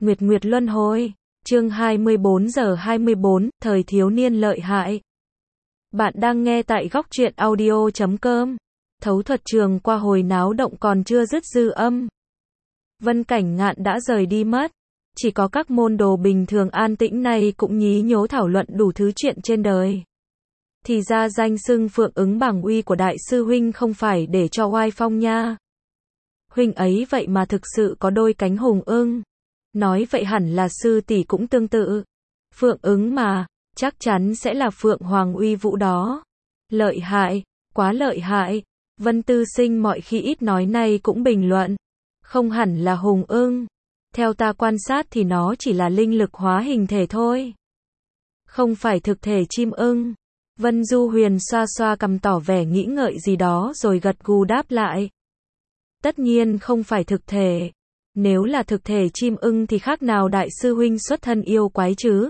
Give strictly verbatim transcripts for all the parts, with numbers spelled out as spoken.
Nguyệt Nguyệt Luân Hồi, chương hai mươi bốn giờ hai mươi bốn, thời thiếu niên lợi hại. Bạn đang nghe tại góc truyện audio chấm com. Thấu thuật trường qua hồi náo động còn chưa dứt dư âm. Vân Cảnh Ngạn đã rời đi mất. Chỉ có các môn đồ bình thường an tĩnh này cũng nhí nhố thảo luận đủ thứ chuyện trên đời. Thì ra danh xưng Phượng Ứng bảng uy của đại sư huynh không phải để cho oai phong nha. Huynh ấy vậy mà thực sự có đôi cánh hùng ưng. Nói vậy hẳn là sư tỷ cũng tương tự. Phượng Ứng mà, chắc chắn sẽ là Phượng Hoàng uy vũ đó. Lợi hại, quá lợi hại. Vân Tư Sinh mọi khi ít nói nay cũng bình luận. Không hẳn là hùng ưng. Theo ta quan sát thì nó chỉ là linh lực hóa hình thể thôi. Không phải thực thể chim ưng. Vân Du Huyền xoa xoa cằm tỏ vẻ nghĩ ngợi gì đó rồi gật gù đáp lại. Tất nhiên không phải thực thể. Nếu là thực thể chim ưng thì khác nào đại sư huynh xuất thân yêu quái chứ?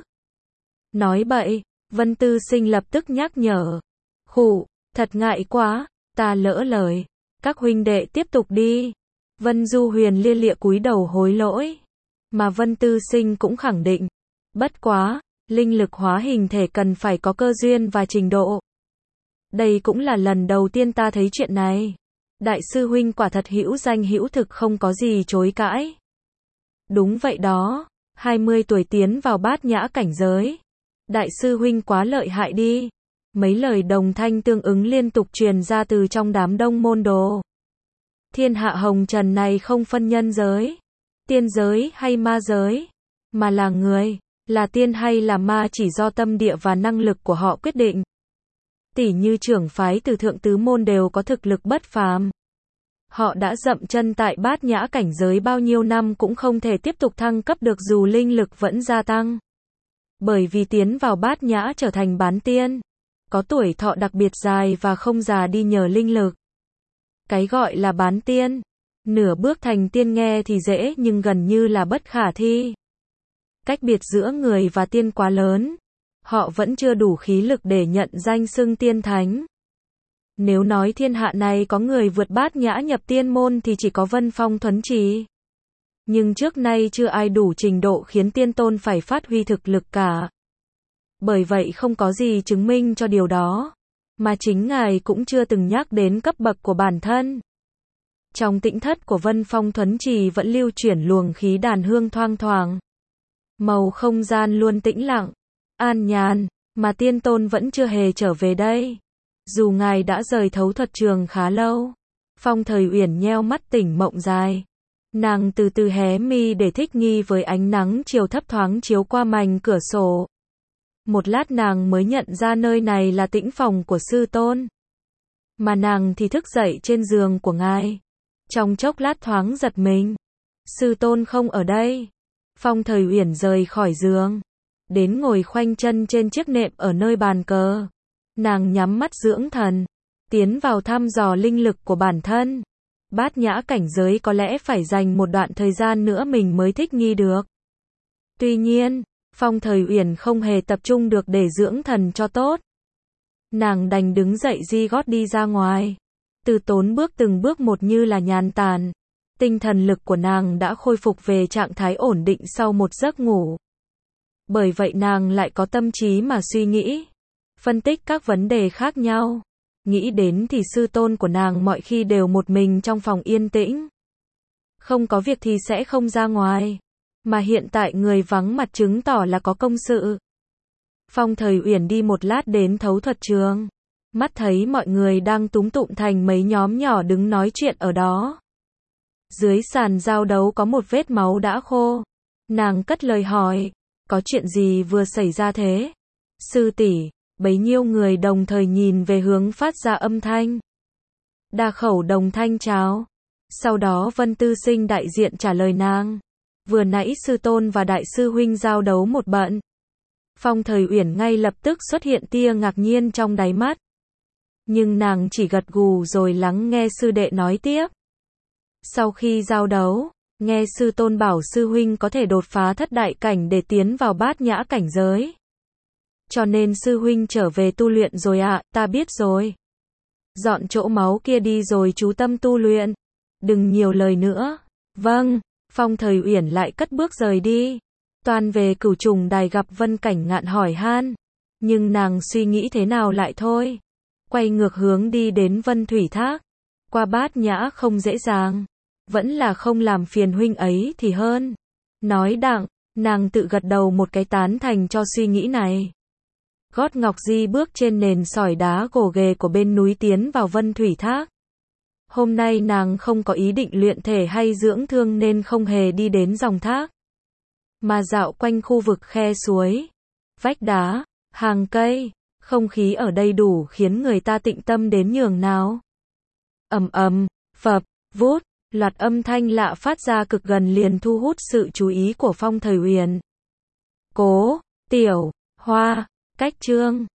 Nói bậy, Vân Tư Sinh lập tức nhắc nhở. Khụ, thật ngại quá, ta lỡ lời. Các huynh đệ tiếp tục đi. Vân Du Huyền lia lịa cúi đầu hối lỗi. Mà Vân Tư Sinh cũng khẳng định. Bất quá, linh lực hóa hình thể cần phải có cơ duyên và trình độ. Đây cũng là lần đầu tiên ta thấy chuyện này. Đại sư huynh quả thật hữu danh hữu thực không có gì chối cãi. Đúng vậy đó, hai mươi tuổi tiến vào bát nhã cảnh giới. Đại sư huynh quá lợi hại đi. Mấy lời đồng thanh tương ứng liên tục truyền ra từ trong đám đông môn đồ. Thiên hạ hồng trần này không phân nhân giới, tiên giới hay ma giới, mà là người, là tiên hay là ma chỉ do tâm địa và năng lực của họ quyết định. Tỷ như trưởng phái từ thượng tứ môn đều có thực lực bất phàm. Họ đã dậm chân tại bát nhã cảnh giới bao nhiêu năm cũng không thể tiếp tục thăng cấp được dù linh lực vẫn gia tăng. Bởi vì tiến vào bát nhã trở thành bán tiên, có tuổi thọ đặc biệt dài và không già đi nhờ linh lực. Cái gọi là bán tiên, nửa bước thành tiên nghe thì dễ nhưng gần như là bất khả thi. Cách biệt giữa người và tiên quá lớn. Họ vẫn chưa đủ khí lực để nhận danh xưng tiên thánh. Nếu nói thiên hạ này có người vượt bát nhã nhập tiên môn thì chỉ có Vân Phong Thuấn Trì. Nhưng trước nay chưa ai đủ trình độ khiến tiên tôn phải phát huy thực lực cả. Bởi vậy không có gì chứng minh cho điều đó. Mà chính ngài cũng chưa từng nhắc đến cấp bậc của bản thân. Trong tĩnh thất của Vân Phong Thuấn Trì vẫn lưu chuyển luồng khí đàn hương thoang thoảng. Màu không gian luôn tĩnh lặng, an nhàn, mà tiên tôn vẫn chưa hề trở về đây. Dù ngài đã rời thấu thuật trường khá lâu. Phong Thời Uyển nheo mắt tỉnh mộng dài. Nàng từ từ hé mi để thích nghi với ánh nắng chiều thấp thoáng chiếu qua mảnh cửa sổ. Một lát nàng mới nhận ra nơi này là tĩnh phòng của sư tôn. Mà nàng thì thức dậy trên giường của ngài. Trong chốc lát thoáng giật mình. Sư tôn không ở đây. Phong Thời Uyển rời khỏi giường. Đến ngồi khoanh chân trên chiếc nệm ở nơi bàn cờ. Nàng nhắm mắt dưỡng thần. Tiến vào thăm dò linh lực của bản thân. Bát nhã cảnh giới có lẽ phải dành một đoạn thời gian nữa mình mới thích nghi được. Tuy nhiên, Phong Thời Uyển không hề tập trung được để dưỡng thần cho tốt. Nàng đành đứng dậy di gót đi ra ngoài. Từ tốn bước từng bước một như là nhàn tản. Tinh thần lực của nàng đã khôi phục về trạng thái ổn định sau một giấc ngủ. Bởi vậy nàng lại có tâm trí mà suy nghĩ. Phân tích các vấn đề khác nhau. Nghĩ đến thì sư tôn của nàng mọi khi đều một mình trong phòng yên tĩnh. Không có việc thì sẽ không ra ngoài. Mà hiện tại người vắng mặt chứng tỏ là có công sự. Phong Thời Uyển đi một lát đến thấu thuật trường. Mắt thấy mọi người đang túm tụm thành mấy nhóm nhỏ đứng nói chuyện ở đó. Dưới sàn giao đấu có một vết máu đã khô. Nàng cất lời hỏi. Có chuyện gì vừa xảy ra thế? Sư tỷ, bấy nhiêu người đồng thời nhìn về hướng phát ra âm thanh. Đa khẩu đồng thanh cháo. Sau đó Vân Tư Sinh đại diện trả lời nàng. Vừa nãy sư tôn và đại sư huynh giao đấu một bận. Phong Thời Uyển ngay lập tức xuất hiện tia ngạc nhiên trong đáy mắt. Nhưng nàng chỉ gật gù rồi lắng nghe sư đệ nói tiếp. Sau khi giao đấu, nghe sư tôn bảo sư huynh có thể đột phá thất đại cảnh để tiến vào bát nhã cảnh giới. Cho nên sư huynh trở về tu luyện rồi ạ, à, ta biết rồi. Dọn chỗ máu kia đi rồi chú tâm tu luyện. Đừng nhiều lời nữa. Vâng. Phong Thời Uyển lại cất bước rời đi. Toan về Cửu Trùng Đài gặp Vân Cảnh Ngạn hỏi han. Nhưng nàng suy nghĩ thế nào lại thôi. Quay ngược hướng đi đến Vân Thủy Thác. Qua Bát Nhã không dễ dàng. Vẫn là không làm phiền huynh ấy thì hơn. Nói đặng, nàng tự gật đầu một cái tán thành cho suy nghĩ này. Gót Ngọc Di bước trên nền sỏi đá gồ ghề của bên núi tiến vào Vân Thủy Thác. Hôm nay nàng không có ý định luyện thể hay dưỡng thương nên không hề đi đến dòng thác. Mà dạo quanh khu vực khe suối, vách đá, hàng cây, không khí ở đây đủ khiến người ta tĩnh tâm đến nhường nào. Ầm ầm, phập, vút, loạt âm thanh lạ phát ra cực gần liền thu hút sự chú ý của Phong Thời Uyển. Cố, Tiểu, Hoa, Cách Trương,